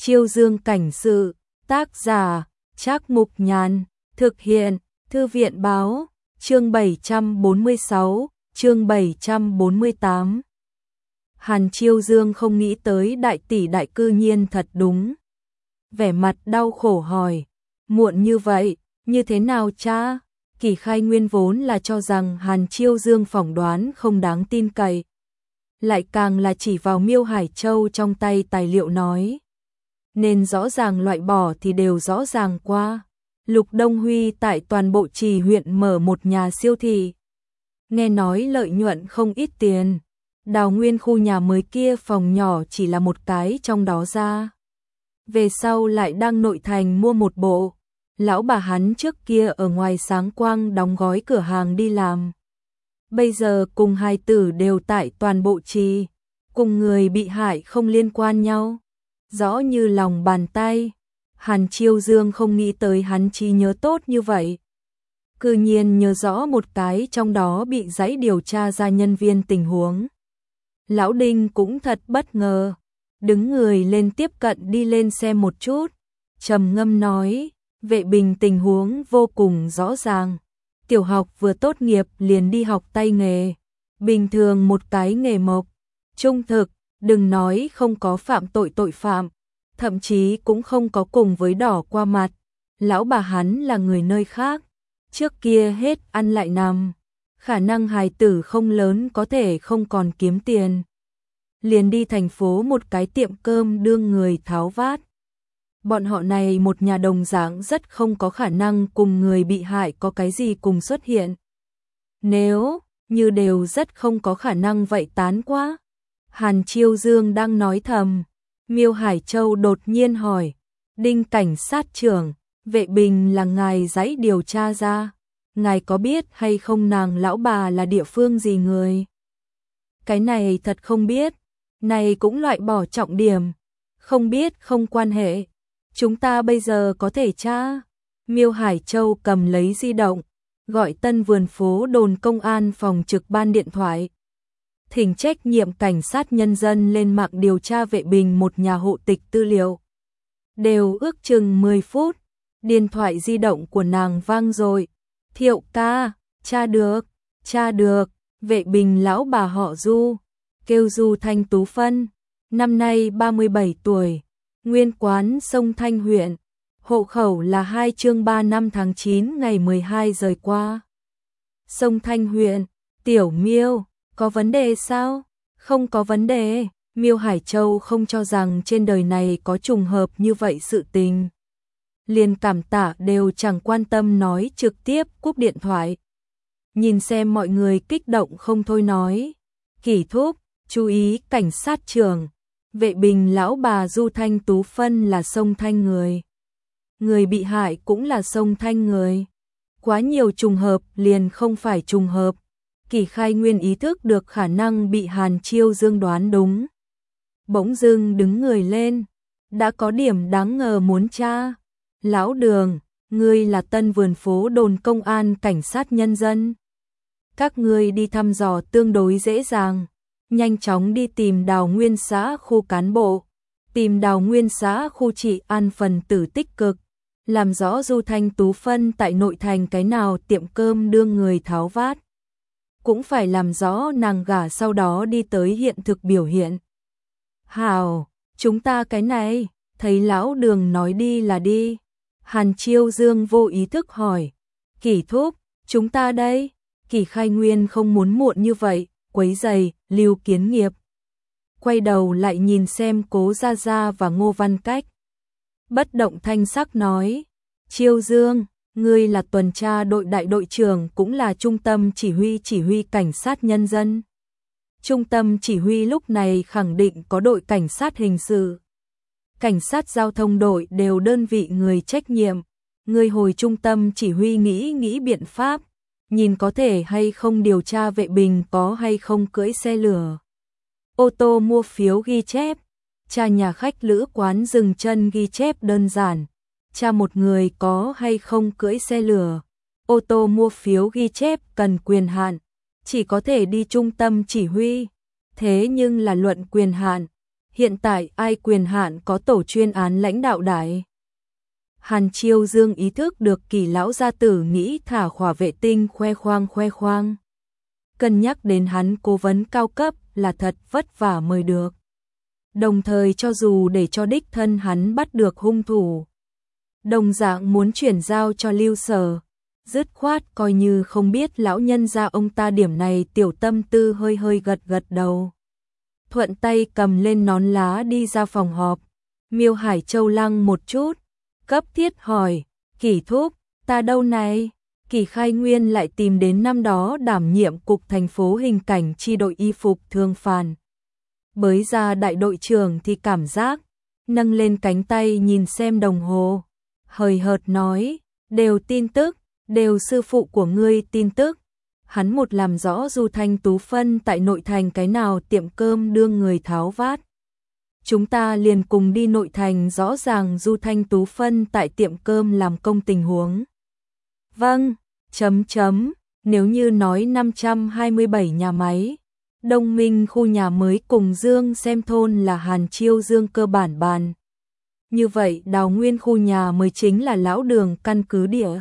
Chiêu Dương cảnh sự, tác giả, Trác Mục Nhàn, thực hiện, Thư viện báo, chương 746, chương 748. Hàn Chiêu Dương không nghĩ tới đại tỷ đại cư nhiên thật đúng. Vẻ mặt đau khổ hỏi, muộn như vậy, như thế nào cha? Kỷ Khai Nguyên vốn là cho rằng Hàn Chiêu Dương phỏng đoán không đáng tin cậy. Lại càng là chỉ vào Miêu Hải Châu trong tay tài liệu nói. Nên rõ ràng loại bỏ thì đều rõ ràng qua. Lục Đông Huy tại toàn bộ Trì huyện mở một nhà siêu thị. Nghe nói lợi nhuận không ít tiền. Đào nguyên khu nhà mới kia phòng nhỏ chỉ là một cái trong đó ra. Về sau lại đang nội thành mua một bộ. Lão bà hắn trước kia ở ngoài Sáng Quang đóng gói cửa hàng đi làm. Bây giờ cùng hai tử đều tại toàn bộ Trì. Cùng người bị hại không liên quan nhau. Rõ như lòng bàn tay. Hàn Chiêu Dương không nghĩ tới hắn trí nhớ tốt như vậy. Cư nhiên nhớ rõ một cái trong đó bị giãy điều tra ra nhân viên tình huống. Lão Đinh cũng thật bất ngờ. Đứng người lên tiếp cận đi lên xem một chút. Trầm ngâm nói, Vệ Bình tình huống vô cùng rõ ràng. Tiểu học vừa tốt nghiệp liền đi học tay nghề. Bình thường một cái nghề mộc. Trung thực, đừng nói không có phạm tội phạm. Thậm chí cũng không có cùng với đỏ qua mặt. Lão bà hắn là người nơi khác. Trước kia hết ăn lại nằm. Khả năng hài tử không lớn có thể không còn kiếm tiền. Liền đi thành phố một cái tiệm cơm đương người tháo vát. Bọn họ này một nhà đồng dạng rất không có khả năng cùng người bị hại có cái gì cùng xuất hiện. Nếu như đều rất không có khả năng vậy tán quá. Hàn Chiêu Dương đang nói thầm. Miêu Hải Châu đột nhiên hỏi. Đinh cảnh sát trưởng, Vệ Bình là ngài giãy điều tra ra. Ngài có biết hay không nàng lão bà là địa phương gì người? Cái này thật không biết. Này cũng loại bỏ trọng điểm. Không biết không quan hệ. Chúng ta bây giờ có thể tra. Miêu Hải Châu cầm lấy di động. Gọi Tân Vườn phố đồn công an phòng trực ban điện thoại. Thỉnh trách nhiệm cảnh sát nhân dân lên mạng điều tra Vệ Bình một nhà hộ tịch tư liệu. Đều ước chừng 10 phút. Điện thoại di động của nàng vang rồi. Thiệu ca, tra được, Vệ Bình lão bà họ Du. Kêu Du Thanh Tú Phân, năm nay 37 tuổi, nguyên quán Sông Thanh huyện, hộ khẩu là 2 chương 3 năm tháng 9 ngày 12 rời qua. Sông Thanh huyện, Tiểu Miêu, có vấn đề sao? Không có vấn đề, Miêu Hải Châu không cho rằng trên đời này có trùng hợp như vậy sự tình. Liền cảm tạ đều chẳng quan tâm nói trực tiếp cúp điện thoại. Nhìn xem mọi người kích động không thôi nói. Kỷ thúc, chú ý cảnh sát trưởng. Vệ Bình lão bà Du Thanh Tú Phân là Sông Thanh người. Người bị hại cũng là Sông Thanh người. Quá nhiều trùng hợp liền không phải trùng hợp. Kỷ Khai Nguyên ý thức được khả năng bị Hàn Chiêu Dương đoán đúng. Bỗng dưng đứng người lên. Đã có điểm đáng ngờ muốn tra. Lão Đường, ngươi là Tân Vườn phố đồn công an cảnh sát nhân dân. Các ngươi đi thăm dò tương đối dễ dàng. Nhanh chóng đi tìm Đào Nguyên xã khu cán bộ. Tìm Đào Nguyên xã khu trị an phần tử tích cực. Làm rõ Du Thanh Tú Phân tại nội thành cái nào tiệm cơm đương người tháo vát. Cũng phải làm rõ nàng gả sau đó đi tới hiện thực biểu hiện. Hào, chúng ta cái này, thấy lão Đường nói đi là đi. Hàn Chiêu Dương vô ý thức hỏi. Kỷ thúc, chúng ta đây. Kỷ Khai Nguyên không muốn muộn như vậy, quấy rầy, Lưu Kiến Nghiệp. Quay đầu lại nhìn xem Cố Gia Gia và Ngô Văn Cách. Bất động thanh sắc nói. Chiêu Dương, ngươi là tuần tra đội đại đội trưởng cũng là trung tâm chỉ huy cảnh sát nhân dân. Trung tâm chỉ huy lúc này khẳng định có đội cảnh sát hình sự. Cảnh sát giao thông đội đều đơn vị người trách nhiệm. Người hồi trung tâm chỉ huy nghĩ biện pháp. Nhìn có thể hay không điều tra Vệ Bình có hay không cưỡi xe lửa. Ô tô mua phiếu ghi chép. Tra nhà khách lữ quán dừng chân ghi chép đơn giản. Tra một người có hay không cưỡi xe lửa. Ô tô mua phiếu ghi chép cần quyền hạn. Chỉ có thể đi trung tâm chỉ huy. Thế nhưng là luận quyền hạn. hiện tại ai quyền hạn có tổ chuyên án lãnh đạo đại. Hàn Chiêu Dương ý thức được Kỳ lão gia tử nghĩ thả khỏa vệ tinh khoe khoang. Cân nhắc đến hắn cố vấn cao cấp là thật vất vả mới được. Đồng thời cho dù để cho đích thân hắn bắt được hung thủ, đồng dạng muốn chuyển giao cho Lưu Sở, dứt khoát coi như không biết lão nhân gia ông ta điểm này tiểu tâm tư hơi gật đầu. Thuận tay cầm lên nón lá đi ra phòng họp, Miêu Hải Châu lăng một chút, cấp thiết hỏi, Kỳ thúc, ta đâu này? Kỳ Khai Nguyên lại tìm đến năm đó đảm nhiệm cục thành phố hình cảnh chi đội y phục Thương Phàn. Bới ra đại đội trưởng thì cảm giác, nâng lên cánh tay nhìn xem đồng hồ, hời hợt nói, đều tin tức, đều sư phụ của ngươi tin tức. Hắn một làm rõ Du Thanh Tú Phân tại nội thành cái nào tiệm cơm đưa người tháo vát. Chúng ta liền cùng đi nội thành rõ ràng Du Thanh Tú Phân tại tiệm cơm làm công tình huống. Vâng, nếu như nói 527 nhà máy, Đông Minh khu nhà mới cùng Dương Xem thôn là Hàn Chiêu Dương cơ bản bàn. Như vậy Đào Nguyên khu nhà mới chính là lão Đường căn cứ địa.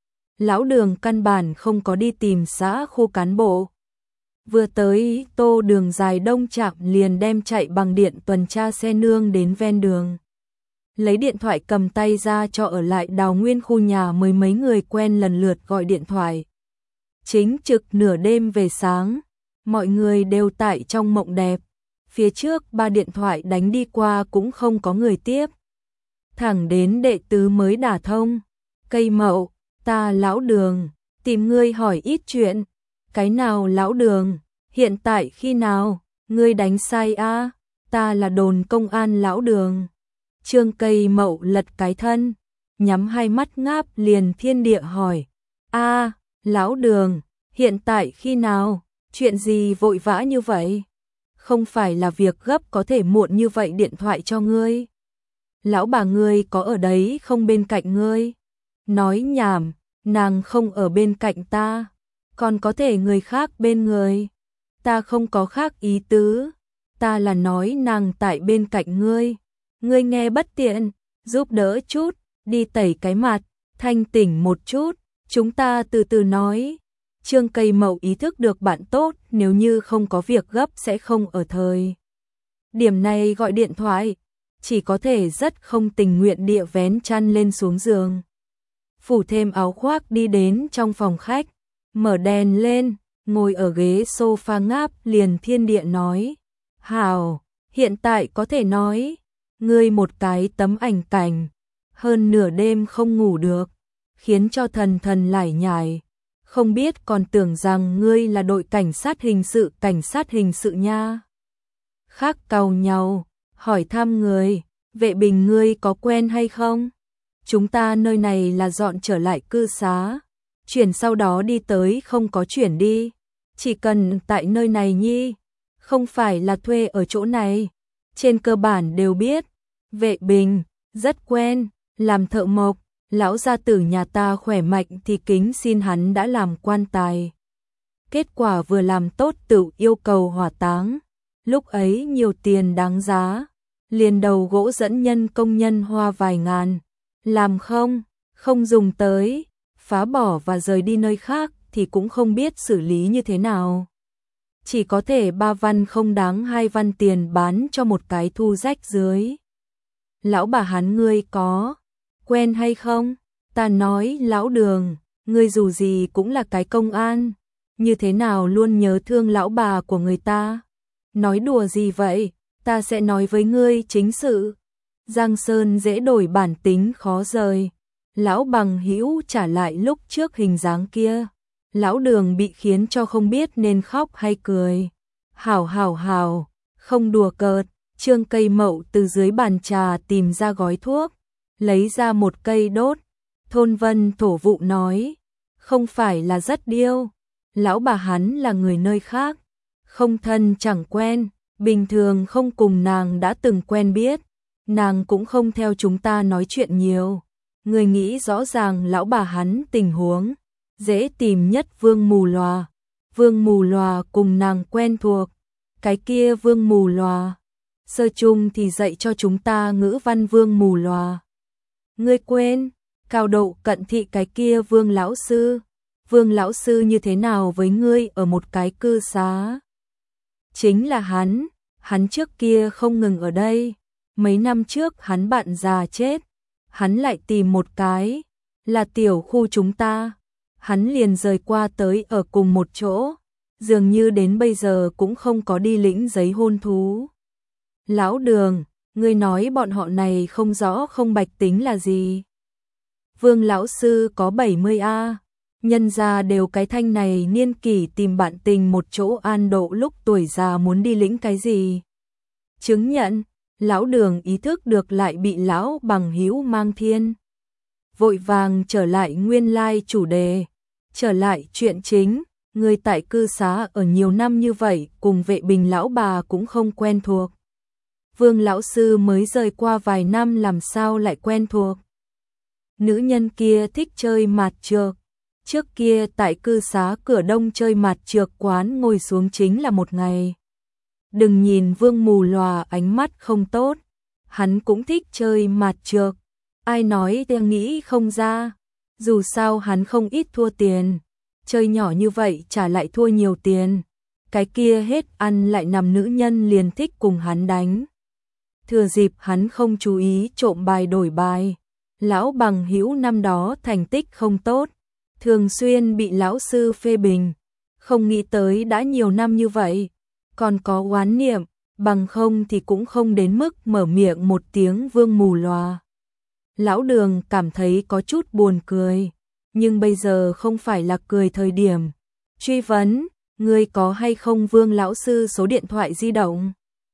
Lão Đường căn bản không có đi tìm xã khu cán bộ. Vừa tới Tô Đường dài Đông Trạm liền đem chạy bằng điện tuần tra xe nương đến ven đường. Lấy điện thoại cầm tay ra cho ở lại Đào Nguyên khu nhà mới mấy người quen lần lượt gọi điện thoại. Chính trực nửa đêm về sáng, mọi người đều tại trong mộng đẹp. Phía trước 3 điện thoại đánh đi qua cũng không có người tiếp. Thẳng đến đệ tứ mới đả thông. Cây Mậu, ta lão Đường, tìm ngươi hỏi ít chuyện. Cái nào lão Đường, hiện tại khi nào, ngươi đánh sai a? Ta là đồn công an lão Đường. Trương Cây Mậu lật cái thân, nhắm hai mắt ngáp liền thiên địa hỏi. A, lão Đường, hiện tại khi nào, chuyện gì vội vã như vậy? Không phải là việc gấp có thể muộn như vậy điện thoại cho ngươi. Lão bà ngươi có ở đấy không bên cạnh ngươi? Nói nhảm, nàng không ở bên cạnh ta, còn có thể người khác bên người. Ta không có khác ý tứ, ta là nói nàng tại bên cạnh ngươi. Ngươi nghe bất tiện, giúp đỡ chút, đi tẩy cái mặt, thanh tỉnh một chút, chúng ta từ từ nói. Trương Cây Mậu ý thức được bạn tốt nếu như không có việc gấp sẽ không ở thời điểm này gọi điện thoại, chỉ có thể rất không tình nguyện địa vén chăn lên xuống giường. Phủ thêm áo khoác đi đến trong phòng khách, mở đèn lên, ngồi ở ghế sofa ngáp liền thiên địa nói. Hảo, hiện tại có thể nói, ngươi một cái tấm ảnh cảnh, hơn nửa đêm không ngủ được, khiến cho thần lải nhải, không biết còn tưởng rằng ngươi là đội cảnh sát hình sự nha. Khác cau nhau, hỏi thăm người, vệ bình ngươi có quen hay không? Chúng ta nơi này là dọn trở lại cư xá, chuyển sau đó đi tới không có chuyển đi, chỉ cần tại nơi này nhi, không phải là thuê ở chỗ này, trên cơ bản đều biết. Vệ bình, rất quen, làm thợ mộc, lão gia tử nhà ta khỏe mạnh thì kính xin hắn đã làm quan tài. Kết quả vừa làm tốt tự yêu cầu hỏa táng, lúc ấy nhiều tiền đáng giá, liền đầu gỗ dẫn nhân công nhân hoa vài ngàn, làm không dùng tới, phá bỏ và rời đi nơi khác thì cũng không biết xử lý như thế nào. Chỉ có thể 3 văn không đáng 2 văn tiền bán cho một cái thu rách dưới. Lão bà hắn ngươi có quen hay không? Ta nói lão Đường, ngươi dù gì cũng là cái công an, như thế nào luôn nhớ thương lão bà của người ta? Nói đùa gì vậy? Ta sẽ nói với ngươi chính sự. Giang Sơn dễ đổi bản tính khó rời. Lão bằng hữu trả lại lúc trước hình dáng kia. Lão Đường bị khiến cho không biết nên khóc hay cười. Hảo, không đùa cợt. Trương Cây Mậu từ dưới bàn trà tìm ra gói thuốc, lấy ra một cây đốt. Thôn Vân Thổ Vụ nói, không phải là rất điêu, lão bà hắn là người nơi khác, không thân chẳng quen, bình thường không cùng nàng đã từng quen biết, nàng cũng không theo chúng ta nói chuyện nhiều. Người nghĩ rõ ràng lão bà hắn tình huống, dễ tìm nhất Vương Mù Lòa. Vương Mù Lòa cùng nàng quen thuộc, cái kia Vương Mù Lòa sơ chung thì dạy cho chúng ta ngữ văn Vương mù lòa. Ngươi quên, cao độ cận thị cái kia Vương lão sư. Vương lão sư như thế nào với ngươi ở một cái cư xá? Chính là hắn trước kia không ngừng ở đây. Mấy năm trước hắn bạn già chết, hắn lại tìm một cái, là tiểu khu chúng ta. Hắn liền rời qua tới ở cùng một chỗ, dường như đến bây giờ cũng không có đi lĩnh giấy hôn thú. Lão Đường, ngươi nói bọn họ này không rõ không bạch tính là gì? Vương lão sư có 70A, nhân gia đều cái thanh này niên kỷ tìm bạn tình một chỗ an độ lúc tuổi già muốn đi lĩnh cái gì? Chứng nhận, lão Đường ý thức được lại bị lão bằng hữu mang thiên. Vội vàng trở lại nguyên lai chủ đề, trở lại chuyện chính, người tại cư xá ở nhiều năm như vậy cùng Vệ Bình lão bà cũng không quen thuộc. Vương lão sư mới rời qua vài năm làm sao lại quen thuộc. Nữ nhân kia thích chơi mạt trược, trước kia tại cư xá cửa đông chơi mạt trược quán ngồi xuống chính là một ngày. Đừng nhìn Vương mù lòa ánh mắt không tốt, hắn cũng thích chơi mạt trược, ai nói ta nghĩ không ra, dù sao hắn không ít thua tiền, chơi nhỏ như vậy trả lại thua nhiều tiền, cái kia hết ăn lại nằm nữ nhân liền thích cùng hắn đánh. Thừa dịp hắn không chú ý trộm bài đổi bài, lão bằng hữu năm đó thành tích không tốt, thường xuyên bị lão sư phê bình, không nghĩ tới đã nhiều năm như vậy, còn có oán niệm, bằng không thì cũng không đến mức mở miệng một tiếng Vương mù lòa. Lão Đường cảm thấy có chút buồn cười, nhưng bây giờ không phải là cười thời điểm. Truy vấn, ngươi có hay không Vương lão sư số điện thoại di động?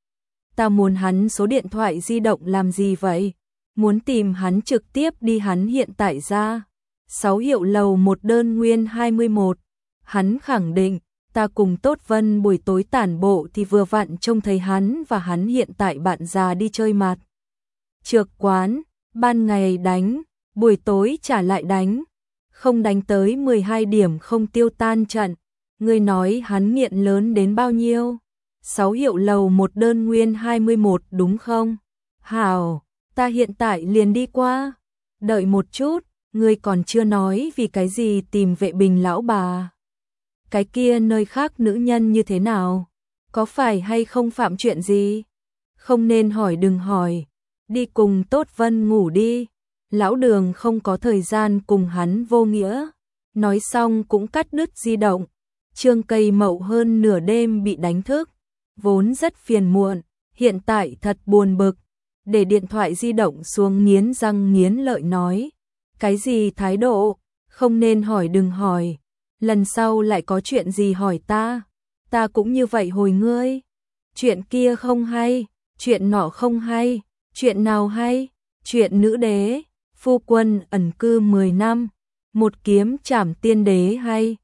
Ta muốn hắn số điện thoại di động làm gì vậy? Muốn tìm hắn trực tiếp đi hắn hiện tại ra. 6 Hiệu Lầu 1 đơn nguyên 21. Hắn khẳng định, ta cùng Tốt Vân buổi tối tản bộ thì vừa vặn trông thấy hắn và hắn hiện tại bạn già đi chơi mạt trược quán, ban ngày đánh, buổi tối trả lại đánh, không đánh tới 12 điểm không tiêu tan trận. Ngươi nói hắn nghiện lớn đến bao nhiêu? 6 Hiệu Lầu 1 đơn nguyên 21 đúng không? Hảo, ta hiện tại liền đi qua. Đợi một chút, ngươi còn chưa nói vì cái gì tìm Vệ Bình lão bà. Cái kia nơi khác nữ nhân như thế nào? Có phải hay không phạm chuyện gì? Không nên hỏi đừng hỏi. Đi cùng Tốt Vân ngủ đi. Lão Đường không có thời gian cùng hắn vô nghĩa. Nói xong cũng cắt đứt di động. Trương Cây Mậu hơn nửa đêm bị đánh thức. Vốn rất phiền muộn, hiện tại thật buồn bực. Để điện thoại di động xuống nghiến răng nghiến lợi nói. Cái gì thái độ? Không nên hỏi đừng hỏi. Lần sau lại có chuyện gì hỏi ta. Ta cũng như vậy hồi ngươi. Chuyện kia không hay, chuyện nọ không hay, chuyện nào hay? Chuyện nữ đế, phu quân ẩn cư 10 năm, một kiếm trảm tiên đế hay?